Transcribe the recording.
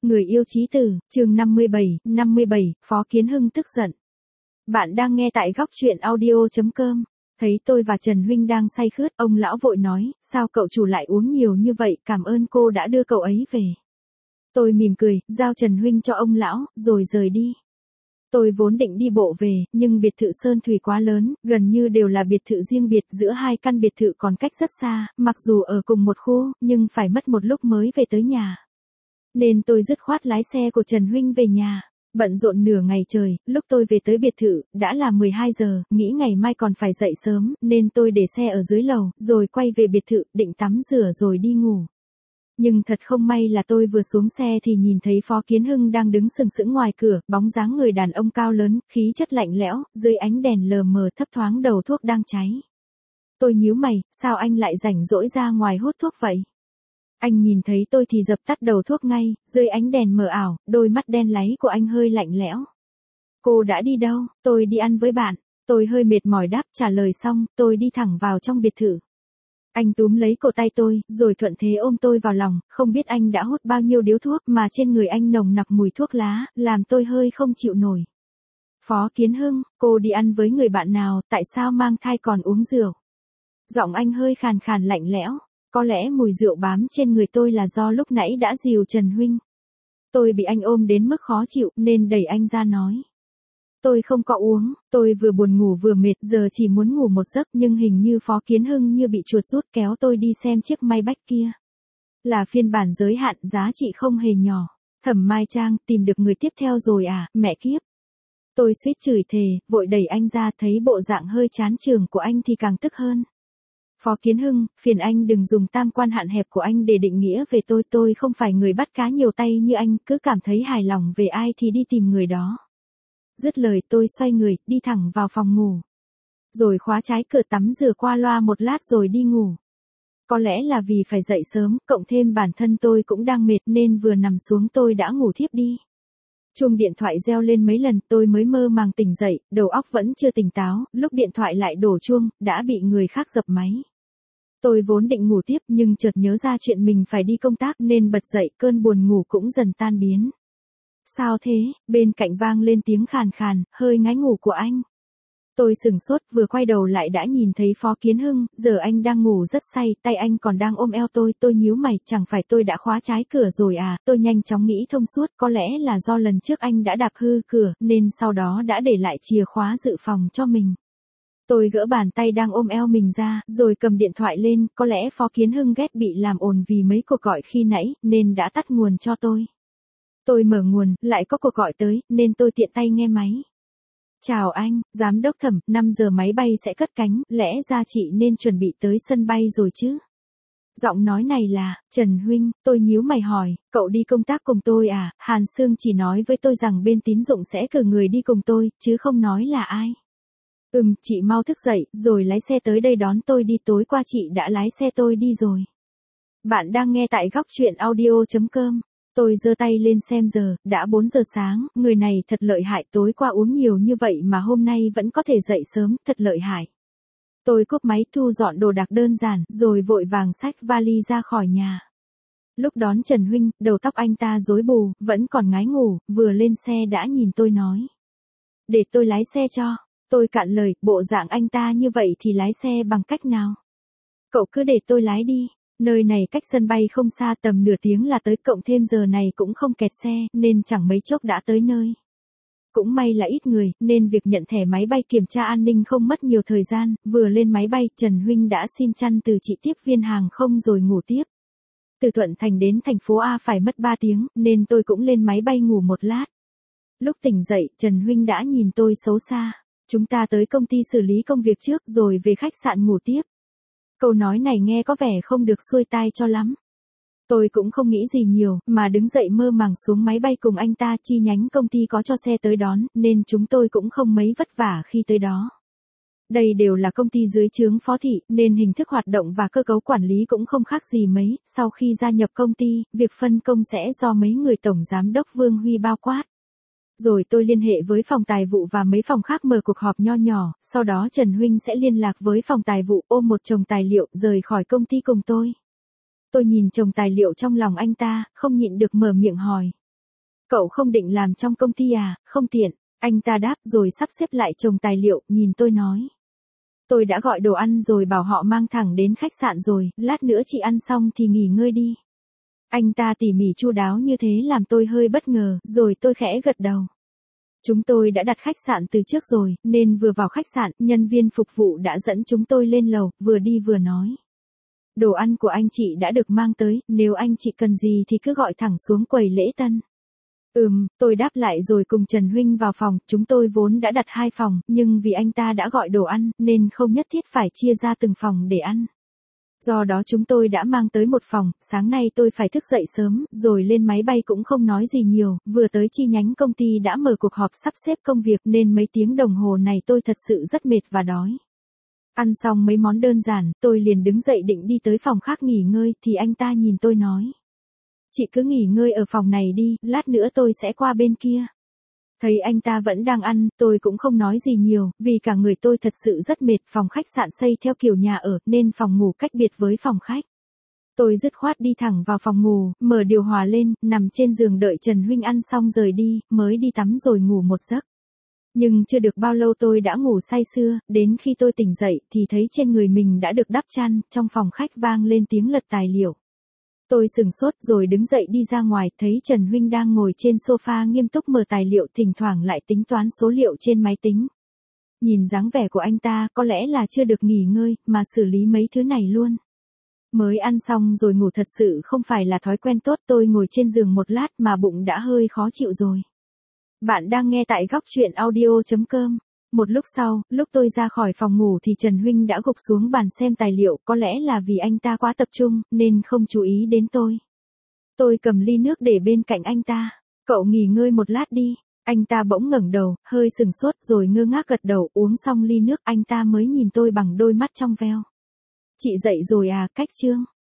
Người yêu chí tử, chương 57, Phó Kiến Hưng tức giận. Bạn đang nghe tại góc truyện audio.com. Thấy tôi và Trần Huynh đang say khướt, ông lão vội nói, sao cậu chủ lại uống nhiều như vậy, cảm ơn cô đã đưa cậu ấy về. Tôi mỉm cười, giao Trần Huynh cho ông lão, rồi rời đi. Tôi vốn định đi bộ về, nhưng biệt thự Sơn Thủy quá lớn, gần như đều là biệt thự riêng biệt, giữa hai căn biệt thự còn cách rất xa, mặc dù ở cùng một khu, nhưng phải mất một lúc mới về tới nhà. Nên tôi dứt khoát lái xe của Trần Huynh về nhà. Bận rộn nửa ngày trời, lúc tôi về tới biệt thự, đã là 12 giờ, nghĩ ngày mai còn phải dậy sớm, nên tôi để xe ở dưới lầu, rồi quay về biệt thự, định tắm rửa rồi đi ngủ. Nhưng thật không may là tôi vừa xuống xe thì nhìn thấy Phó Kiến Hưng đang đứng sừng sững ngoài cửa, bóng dáng người đàn ông cao lớn, khí chất lạnh lẽo, dưới ánh đèn lờ mờ thấp thoáng đầu thuốc đang cháy. Tôi nhíu mày, sao anh lại rảnh rỗi ra ngoài hút thuốc vậy? Anh nhìn thấy tôi thì dập tắt đầu thuốc ngay, dưới ánh đèn mờ ảo, đôi mắt đen láy của anh hơi lạnh lẽo. Cô đã đi đâu? Tôi đi ăn với bạn. Tôi hơi mệt mỏi đáp, trả lời xong, tôi đi thẳng vào trong biệt thự. Anh túm lấy cổ tay tôi, rồi thuận thế ôm tôi vào lòng, không biết anh đã hút bao nhiêu điếu thuốc mà trên người anh nồng nặc mùi thuốc lá, làm tôi hơi không chịu nổi. Phó Kiến Hưng, cô đi ăn với người bạn nào, tại sao mang thai còn uống rượu? Giọng anh hơi khàn khàn lạnh lẽo. Có lẽ mùi rượu bám trên người tôi là do lúc nãy đã dìu Trần Huynh. Tôi bị anh ôm đến mức khó chịu nên đẩy anh ra nói. Tôi không có uống, tôi vừa buồn ngủ vừa mệt, giờ chỉ muốn ngủ một giấc, nhưng hình như Phó Kiến Hưng như bị chuột rút kéo tôi đi xem chiếc Maybach kia. Là phiên bản giới hạn, giá trị không hề nhỏ. Thẩm Mai Trang, tìm được người tiếp theo rồi à, mẹ kiếp. Tôi suýt chửi thề, vội đẩy anh ra, thấy bộ dạng hơi chán chường của anh thì càng tức hơn. Phó Kiến Hưng, phiền anh đừng dùng tam quan hạn hẹp của anh để định nghĩa về tôi không phải người bắt cá nhiều tay như anh, cứ cảm thấy hài lòng về ai thì đi tìm người đó. Dứt lời tôi xoay người, đi thẳng vào phòng ngủ. Rồi khóa trái cửa, tắm rửa qua loa một lát rồi đi ngủ. Có lẽ là vì phải dậy sớm, cộng thêm bản thân tôi cũng đang mệt nên vừa nằm xuống tôi đã ngủ thiếp đi. Chuông điện thoại reo lên mấy lần tôi mới mơ màng tỉnh dậy, đầu óc vẫn chưa tỉnh táo, lúc điện thoại lại đổ chuông, đã bị người khác dập máy. Tôi vốn định ngủ tiếp nhưng chợt nhớ ra chuyện mình phải đi công tác nên bật dậy, cơn buồn ngủ cũng dần tan biến. Sao thế? Bên cạnh vang lên tiếng khàn khàn, hơi ngái ngủ của anh. Tôi sửng sốt, vừa quay đầu lại đã nhìn thấy Phó Kiến Hưng, giờ anh đang ngủ rất say, tay anh còn đang ôm eo tôi nhíu mày, chẳng phải tôi đã khóa trái cửa rồi à, tôi nhanh chóng nghĩ thông suốt, có lẽ là do lần trước anh đã đạp hư cửa, nên sau đó đã để lại chìa khóa dự phòng cho mình. Tôi gỡ bàn tay đang ôm eo mình ra, rồi cầm điện thoại lên, có lẽ Phó Kiến Hưng ghét bị làm ồn vì mấy cuộc gọi khi nãy, nên đã tắt nguồn cho tôi. Tôi mở nguồn, lại có cuộc gọi tới, nên tôi tiện tay nghe máy. Chào anh, giám đốc Thẩm, 5 giờ máy bay sẽ cất cánh, lẽ ra chị nên chuẩn bị tới sân bay rồi chứ? Giọng nói này là, Trần Huynh, tôi nhíu mày hỏi, cậu đi công tác cùng tôi à? Hàn Sương chỉ nói với tôi rằng bên tín dụng sẽ cử người đi cùng tôi, chứ không nói là ai. Chị mau thức dậy, rồi lái xe tới đây đón tôi đi, tối qua chị đã lái xe tôi đi rồi. Bạn đang nghe tại góc truyện audio.com. Tôi giơ tay lên xem giờ, đã 4 giờ sáng, người này thật lợi hại, tối qua uống nhiều như vậy mà hôm nay vẫn có thể dậy sớm, thật lợi hại. Tôi cúp máy thu dọn đồ đạc đơn giản, rồi vội vàng xách vali ra khỏi nhà. Lúc đón Trần Huynh, đầu tóc anh ta rối bù, vẫn còn ngái ngủ, vừa lên xe đã nhìn tôi nói. Để tôi lái xe cho. Tôi cạn lời, bộ dạng anh ta như vậy thì lái xe bằng cách nào? Cậu cứ để tôi lái đi. Nơi này cách sân bay không xa, tầm nửa tiếng là tới, cộng thêm giờ này cũng không kẹt xe, nên chẳng mấy chốc đã tới nơi. Cũng may là ít người, nên việc nhận thẻ máy bay kiểm tra an ninh không mất nhiều thời gian, vừa lên máy bay, Trần Huynh đã xin chăn từ chị tiếp viên hàng không rồi ngủ tiếp. Từ Thuận Thành đến thành phố A phải mất 3 tiếng, nên tôi cũng lên máy bay ngủ một lát. Lúc tỉnh dậy, Trần Huynh đã nhìn tôi xấu xa. Chúng ta tới công ty xử lý công việc trước rồi về khách sạn ngủ tiếp. Câu nói này nghe có vẻ không được xuôi tai cho lắm. Tôi cũng không nghĩ gì nhiều, mà đứng dậy mơ màng xuống máy bay cùng anh ta, chi nhánh công ty có cho xe tới đón, nên chúng tôi cũng không mấy vất vả khi tới đó. Đây đều là công ty dưới trướng Phó Thị, nên hình thức hoạt động và cơ cấu quản lý cũng không khác gì mấy. Sau khi gia nhập công ty, việc phân công sẽ do mấy người tổng giám đốc Vương Huy bao quát. Rồi tôi liên hệ với phòng tài vụ và mấy phòng khác mở cuộc họp nho nhỏ, sau đó Trần Huynh sẽ liên lạc với phòng tài vụ, ôm một chồng tài liệu, rời khỏi công ty cùng tôi. Tôi nhìn chồng tài liệu trong lòng anh ta, không nhịn được mở miệng hỏi. Cậu không định làm trong công ty à, không tiện. Anh ta đáp rồi sắp xếp lại chồng tài liệu, nhìn tôi nói. Tôi đã gọi đồ ăn rồi bảo họ mang thẳng đến khách sạn rồi, lát nữa chị ăn xong thì nghỉ ngơi đi. Anh ta tỉ mỉ chu đáo như thế làm tôi hơi bất ngờ, rồi tôi khẽ gật đầu. Chúng tôi đã đặt khách sạn từ trước rồi, nên vừa vào khách sạn, nhân viên phục vụ đã dẫn chúng tôi lên lầu, vừa đi vừa nói. Đồ ăn của anh chị đã được mang tới, nếu anh chị cần gì thì cứ gọi thẳng xuống quầy lễ tân. Tôi đáp lại rồi cùng Trần Huynh vào phòng, chúng tôi vốn đã đặt 2 phòng, nhưng vì anh ta đã gọi đồ ăn, nên không nhất thiết phải chia ra từng phòng để ăn. Do đó chúng tôi đã mang tới một phòng, sáng nay tôi phải thức dậy sớm, rồi lên máy bay cũng không nói gì nhiều, vừa tới chi nhánh công ty đã mở cuộc họp sắp xếp công việc nên mấy tiếng đồng hồ này tôi thật sự rất mệt và đói. Ăn xong mấy món đơn giản, tôi liền đứng dậy định đi tới phòng khác nghỉ ngơi, thì anh ta nhìn tôi nói. Chị cứ nghỉ ngơi ở phòng này đi, lát nữa tôi sẽ qua bên kia. Thấy anh ta vẫn đang ăn, tôi cũng không nói gì nhiều, vì cả người tôi thật sự rất mệt, phòng khách sạn xây theo kiểu nhà ở, nên phòng ngủ cách biệt với phòng khách. Tôi dứt khoát đi thẳng vào phòng ngủ, mở điều hòa lên, nằm trên giường đợi Trần Huynh ăn xong rời đi, mới đi tắm rồi ngủ một giấc. Nhưng chưa được bao lâu tôi đã ngủ say sưa, đến khi tôi tỉnh dậy thì thấy trên người mình đã được đắp chăn, trong phòng khách vang lên tiếng lật tài liệu. Tôi sừng sốt rồi đứng dậy đi ra ngoài, thấy Trần Huynh đang ngồi trên sofa nghiêm túc mở tài liệu, thỉnh thoảng lại tính toán số liệu trên máy tính. Nhìn dáng vẻ của anh ta có lẽ là chưa được nghỉ ngơi, mà xử lý mấy thứ này luôn. Mới ăn xong rồi ngủ thật sự không phải là thói quen tốt, tôi ngồi trên giường một lát mà bụng đã hơi khó chịu rồi. Bạn đang nghe tại góc truyện audio.com. Một lúc sau, lúc tôi ra khỏi phòng ngủ thì Trần Huynh đã gục xuống bàn xem tài liệu, có lẽ là vì anh ta quá tập trung, nên không chú ý đến tôi. Tôi cầm ly nước để bên cạnh anh ta. Cậu nghỉ ngơi một lát đi. Anh ta bỗng ngẩng đầu, hơi sừng sốt rồi ngơ ngác gật đầu, uống xong ly nước anh ta mới nhìn tôi bằng đôi mắt trong veo. Chị dậy rồi à, Cách Trương?